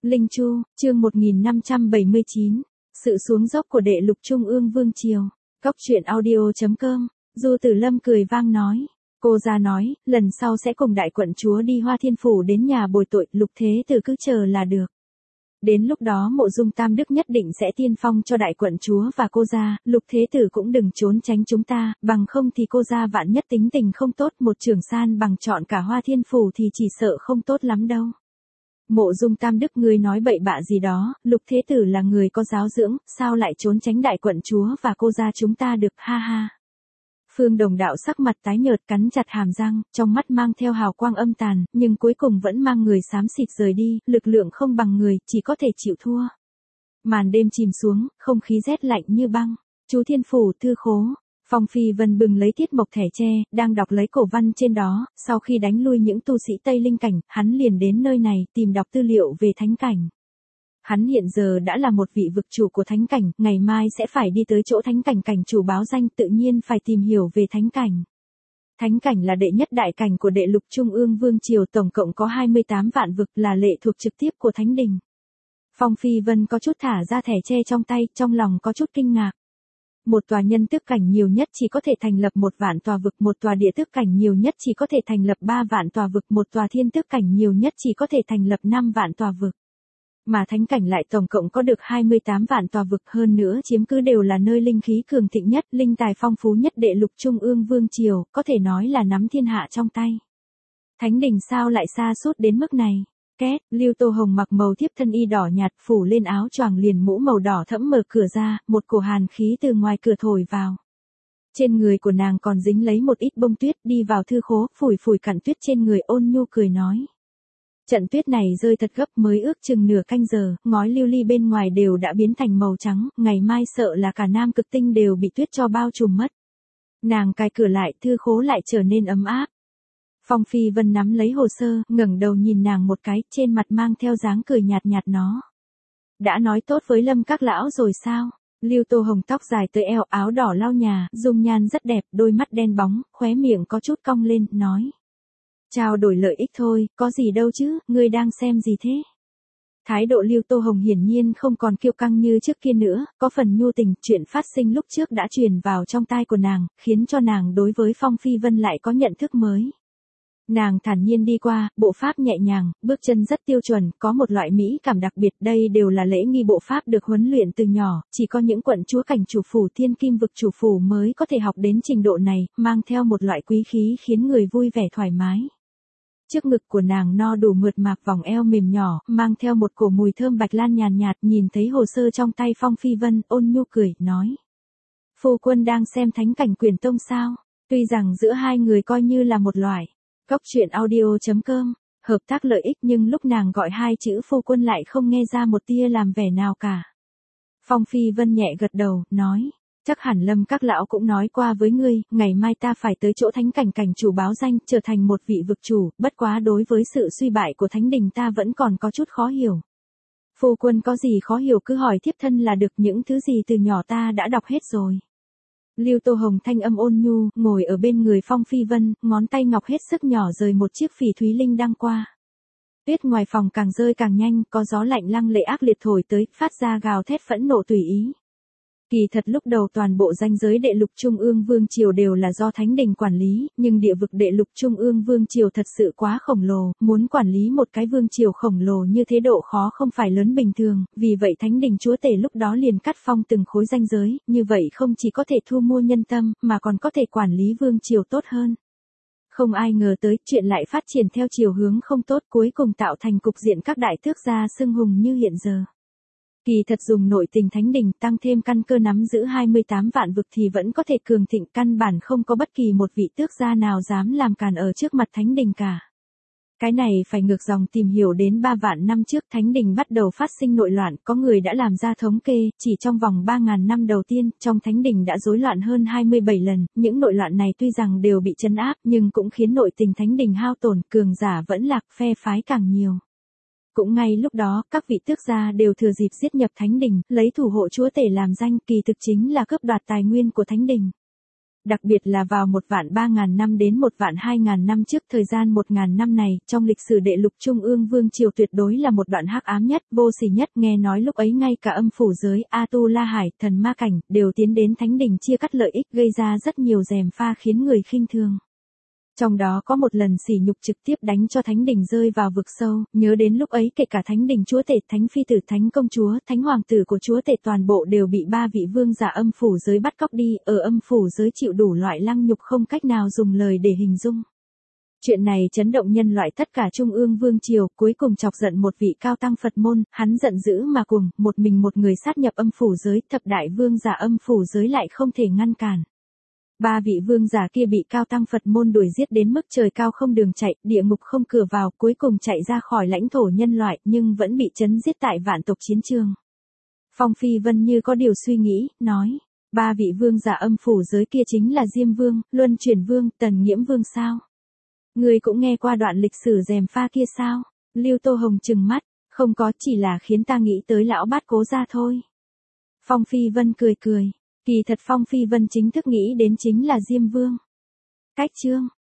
Linh Chu, chương 1579, sự xuống dốc của đệ lục trung ương vương triều. Cóc truyện audio.com, Du Tử Lâm cười vang nói. Cô ra nói, lần sau sẽ cùng đại quận chúa đi Hoa Thiên Phủ đến nhà bồi tội, Lục Thế Tử cứ chờ là được. Đến lúc đó Mộ Dung Tam Đức nhất định sẽ tiên phong cho đại quận chúa và cô ra, Lục Thế Tử cũng đừng trốn tránh chúng ta, bằng không thì cô ra vạn nhất tính tình không tốt, một trưởng san bằng chọn cả Hoa Thiên Phủ thì chỉ sợ không tốt lắm đâu. Mộ Dung Tam Đức, ngươi nói bậy bạ gì đó, Lục Thế Tử là người có giáo dưỡng, sao lại trốn tránh đại quận chúa và cô ra chúng ta được, ha ha. Phương Đồng Đạo sắc mặt tái nhợt, cắn chặt hàm răng, trong mắt mang theo hào quang âm tàn, nhưng cuối cùng vẫn mang người xám xịt rời đi, lực lượng không bằng người, chỉ có thể chịu thua. Màn đêm chìm xuống, không khí rét lạnh như băng. Chú Thiên Phủ thư khố. Phong Phi Vân bừng lấy tiết mộc thẻ tre, đang đọc lấy cổ văn trên đó, sau khi đánh lui những tu sĩ Tây Linh cảnh, hắn liền đến nơi này tìm đọc tư liệu về thánh cảnh. Hắn hiện giờ đã là một vị vực chủ của thánh cảnh, ngày mai sẽ phải đi tới chỗ thánh cảnh cảnh chủ báo danh, tự nhiên phải tìm hiểu về thánh cảnh. Thánh cảnh là đệ nhất đại cảnh của đệ lục trung ương vương triều, tổng cộng có 28 vạn vực, là lệ thuộc trực tiếp của thánh đình. Phong Phi Vân có chút thả ra thẻ tre trong tay, trong lòng có chút kinh ngạc. Một tòa nhân tước cảnh nhiều nhất chỉ có thể thành lập 1 vạn tòa vực, một tòa địa tước cảnh nhiều nhất chỉ có thể thành lập 3 vạn tòa vực, một tòa thiên tước cảnh nhiều nhất chỉ có thể thành lập 5 vạn tòa vực. Mà thánh cảnh lại tổng cộng có được 28 vạn tòa vực, hơn nữa chiếm cứ đều là nơi linh khí cường thịnh nhất, linh tài phong phú nhất đệ lục trung ương vương triều, có thể nói là nắm thiên hạ trong tay. Thánh đình sao lại xa suốt đến mức này? Két, Lưu Tô Hồng mặc màu thiếp thân y đỏ nhạt, phủ lên áo choàng liền mũ màu đỏ thẫm, mở cửa ra, một cổ hàn khí từ ngoài cửa thổi vào. Trên người của nàng còn dính lấy một ít bông tuyết, đi vào thư khố, phủi phủi cặn tuyết trên người, ôn nhu cười nói. Trận tuyết này rơi thật gấp, mới ước chừng nửa canh giờ, ngói lưu ly bên ngoài đều đã biến thành màu trắng, ngày mai sợ là cả Nam Cực Tinh đều bị tuyết cho bao trùm mất. Nàng cài cửa lại, thư khố lại trở nên ấm áp. Phong Phi Vân nắm lấy hồ sơ, ngẩng đầu nhìn nàng một cái, trên mặt mang theo dáng cười nhạt nhạt nó. Đã nói tốt với Lâm các lão rồi sao? Lưu Tô Hồng tóc dài tới eo, áo đỏ lau nhà, dung nhan rất đẹp, đôi mắt đen bóng, khóe miệng có chút cong lên, nói. Trao đổi lợi ích thôi, có gì đâu chứ, ngươi đang xem gì thế? Thái độ Lưu Tô Hồng hiển nhiên không còn kiêu căng như trước kia nữa, có phần nhu tình, chuyện phát sinh lúc trước đã truyền vào trong tai của nàng, khiến cho nàng đối với Phong Phi Vân lại có nhận thức mới. Nàng thản nhiên đi qua, bộ pháp nhẹ nhàng, bước chân rất tiêu chuẩn, có một loại mỹ cảm đặc biệt, đây đều là lễ nghi bộ pháp được huấn luyện từ nhỏ, chỉ có những quận chúa cảnh chủ phủ thiên kim vực chủ phủ mới có thể học đến trình độ này, mang theo một loại quý khí khiến người vui vẻ thoải mái. Trước ngực của nàng no đủ mượt mạc, vòng eo mềm nhỏ, mang theo một cổ mùi thơm bạch lan nhàn nhạt, nhìn thấy hồ sơ trong tay Phong Phi Vân, ôn nhu cười, nói. Phu quân đang xem thánh cảnh Quyền Tông sao? Tuy rằng giữa hai người coi như là một loại. Cóc truyện audio.com, hợp tác lợi ích, nhưng lúc nàng gọi hai chữ phu quân lại không nghe ra một tia làm vẻ nào cả. Phong Phi Vân nhẹ gật đầu, nói. Chắc hẳn Lâm các lão cũng nói qua với ngươi, ngày mai ta phải tới chỗ thánh cảnh cảnh chủ báo danh, trở thành một vị vực chủ, bất quá đối với sự suy bại của thánh đình ta vẫn còn có chút khó hiểu. Phu quân có gì khó hiểu cứ hỏi thiếp thân là được, những thứ gì từ nhỏ ta đã đọc hết rồi. Lưu Tô Hồng thanh âm ôn nhu, ngồi ở bên người Phong Phi Vân, ngón tay ngọc hết sức nhỏ rời một chiếc phỉ thúy linh đăng qua. Tuyết ngoài phòng càng rơi càng nhanh, có gió lạnh lăng lệ ác liệt thổi tới, phát ra gào thét phẫn nộ tùy ý. Kỳ thật lúc đầu toàn bộ ranh giới đệ lục trung ương vương triều đều là do thánh đình quản lý, nhưng địa vực đệ lục trung ương vương triều thật sự quá khổng lồ, muốn quản lý một cái vương triều khổng lồ như thế độ khó không phải lớn bình thường, vì vậy thánh đình chúa tể lúc đó liền cắt phong từng khối ranh giới, như vậy không chỉ có thể thu mua nhân tâm, mà còn có thể quản lý vương triều tốt hơn. Không ai ngờ tới, chuyện lại phát triển theo chiều hướng không tốt, cuối cùng tạo thành cục diện các đại tước gia xưng hùng như hiện giờ. Kỳ thật dùng nội tình thánh đình tăng thêm căn cơ nắm giữ 28 vạn vực thì vẫn có thể cường thịnh, căn bản không có bất kỳ một vị tước gia nào dám làm càn ở trước mặt thánh đình cả. Cái này phải ngược dòng tìm hiểu đến 3 vạn năm trước thánh đình bắt đầu phát sinh nội loạn, có người đã làm ra thống kê, chỉ trong vòng 3.000 năm đầu tiên, trong thánh đình đã rối loạn hơn 27 lần, những nội loạn này tuy rằng đều bị trấn áp, nhưng cũng khiến nội tình thánh đình hao tổn, cường giả vẫn lạc, phe phái càng nhiều. Cũng ngay lúc đó, các vị tước gia đều thừa dịp giết nhập thánh đình, lấy thủ hộ chúa tể làm danh, kỳ thực chính là cướp đoạt tài nguyên của thánh đình. Đặc biệt là vào 1.300.000 năm đến 1.200.000 năm trước, thời gian 1.000 năm này, trong lịch sử Đệ Lục Trung Ương Vương Triều tuyệt đối là một đoạn hắc ám nhất, vô sỉ nhất, nghe nói lúc ấy ngay cả âm phủ giới, A-tu-la Hải, thần ma cảnh, đều tiến đến thánh đình chia cắt lợi ích, gây ra rất nhiều gièm pha khiến người khinh thường. Trong đó có một lần sỉ nhục trực tiếp đánh cho thánh đình rơi vào vực sâu, nhớ đến lúc ấy kể cả thánh đình chúa tể, thánh phi tử, thánh công chúa, thánh hoàng tử của chúa tể toàn bộ đều bị ba vị vương giả âm phủ giới bắt cóc đi, ở âm phủ giới chịu đủ loại lăng nhục không cách nào dùng lời để hình dung. Chuyện này chấn động nhân loại tất cả Trung Ương Vương Triều, cuối cùng chọc giận một vị cao tăng Phật môn, hắn giận dữ mà cuồng, một mình một người sát nhập âm phủ giới, thập đại vương giả âm phủ giới lại không thể ngăn cản. Ba vị vương giả kia bị cao tăng Phật môn đuổi giết đến mức trời cao không đường chạy, địa ngục không cửa vào, cuối cùng chạy ra khỏi lãnh thổ nhân loại, nhưng vẫn bị chấn giết tại vạn tộc chiến trường. Phong Phi Vân như có điều suy nghĩ, nói, ba vị vương giả âm phủ giới kia chính là Diêm Vương, Luân Chuyển Vương, Tần Nghiễm Vương sao? Ngươi cũng nghe qua đoạn lịch sử gièm pha kia sao? Lưu Tô Hồng trừng mắt, không có, chỉ là khiến ta nghĩ tới lão bát Cố gia thôi. Phong Phi Vân cười cười. Kỳ thật Phong Phi Vân chính thức nghĩ đến chính là Diêm Vương. Cách chương